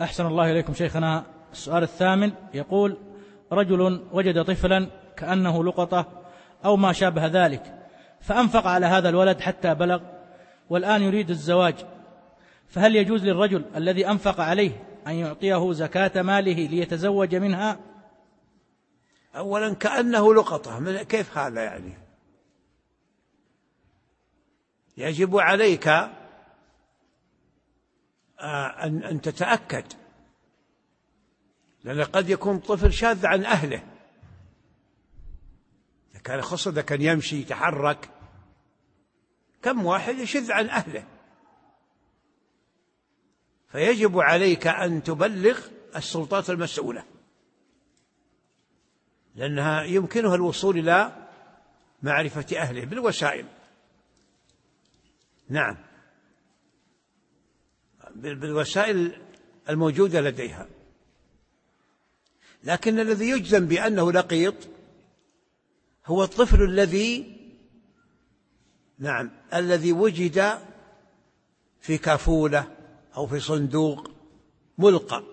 أحسن الله إليكم شيخنا. السؤال الثامن يقول: رجل وجد طفلا كأنه لقطة أو ما شابه ذلك، فأنفق على هذا الولد حتى بلغ، والآن يريد الزواج، فهل يجوز للرجل الذي أنفق عليه أن يعطيه زكاة ماله ليتزوج منها؟ أولا كأنه لقطة، كيف هذا يعني؟ يجب عليك أن تتأكد، لأن قد يكون طفل شاذ عن أهله، إذا كان يمشي يتحرك، كم واحد يشذ عن أهله، فيجب عليك أن تبلغ السلطات المسؤولة، لأنها يمكنها الوصول إلى معرفة أهله بالوسائل. نعم، بالوسائل الموجودة لديها. لكن الذي يجزم بأنه لقيط هو الطفل الذي وجد في كافولة أو في صندوق ملقى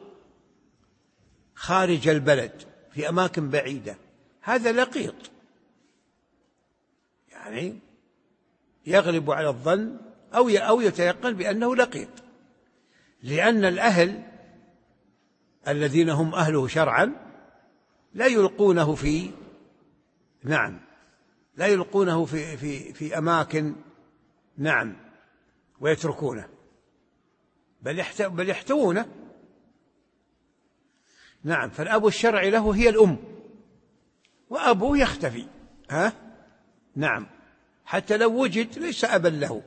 خارج البلد في أماكن بعيدة، هذا لقيط، يعني يغلب على الظن أو يتيقن بأنه لقيط، لأن الأهل الذين هم أهله شرعا لا يلقونه في أماكن ويتركونه، بل يحتوونه. فالأب الشرعي له هي الأم، وأبوه يختفي، حتى لو وجد ليس أبا له.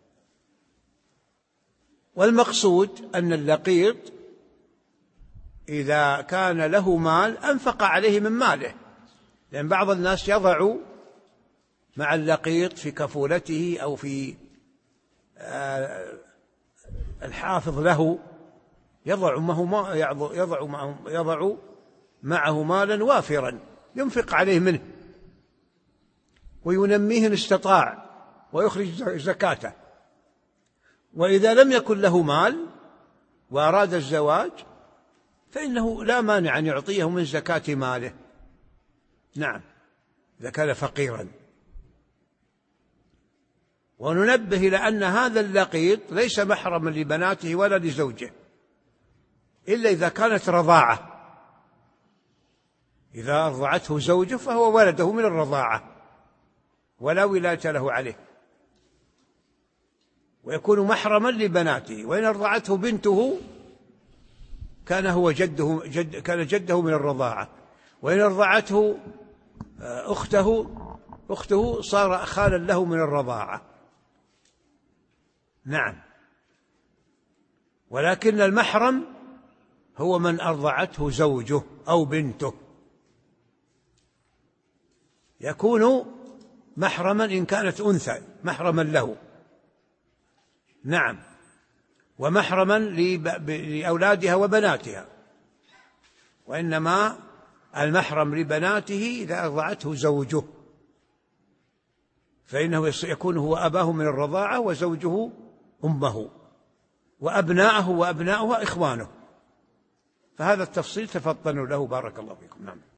والمقصود أن اللقيط إذا كان له مال أنفق عليه من ماله، لأن بعض الناس يضع مع اللقيط في كفولته أو في الحافظ له، يضع معه مالا وافرا ينفق عليه منه وينميه إن استطاع ويخرج زكاته. وإذا لم يكن له مال وأراد الزواج فإنه لا مانع أن يعطيه من زكاة ماله، إذا كان فقيرا. وننبه إلى أن هذا اللقيط ليس محرما لبناته ولا لزوجه إلا إذا كانت رضاعة، إذا أرضعته زوجه فهو ولده من الرضاعة ولا ولاية له عليه، ويكون محرما لبناته. وإن أرضعته بنته كان هو كان جده من الرضاعة، وإن أرضعته أخته صار خالا له من الرضاعة. ولكن المحرم هو من أرضعته زوجه أو بنته، يكون محرما إن كانت أنثى محرما له، ومحرما لأولادها وبناتها. وإنما المحرم لبناته إذا أرضعته زوجه، فإنه يكون هو أباه من الرضاعة وزوجه أمه، وأبناؤها إخوانه. فهذا التفصيل تفطنوا له، بارك الله فيكم.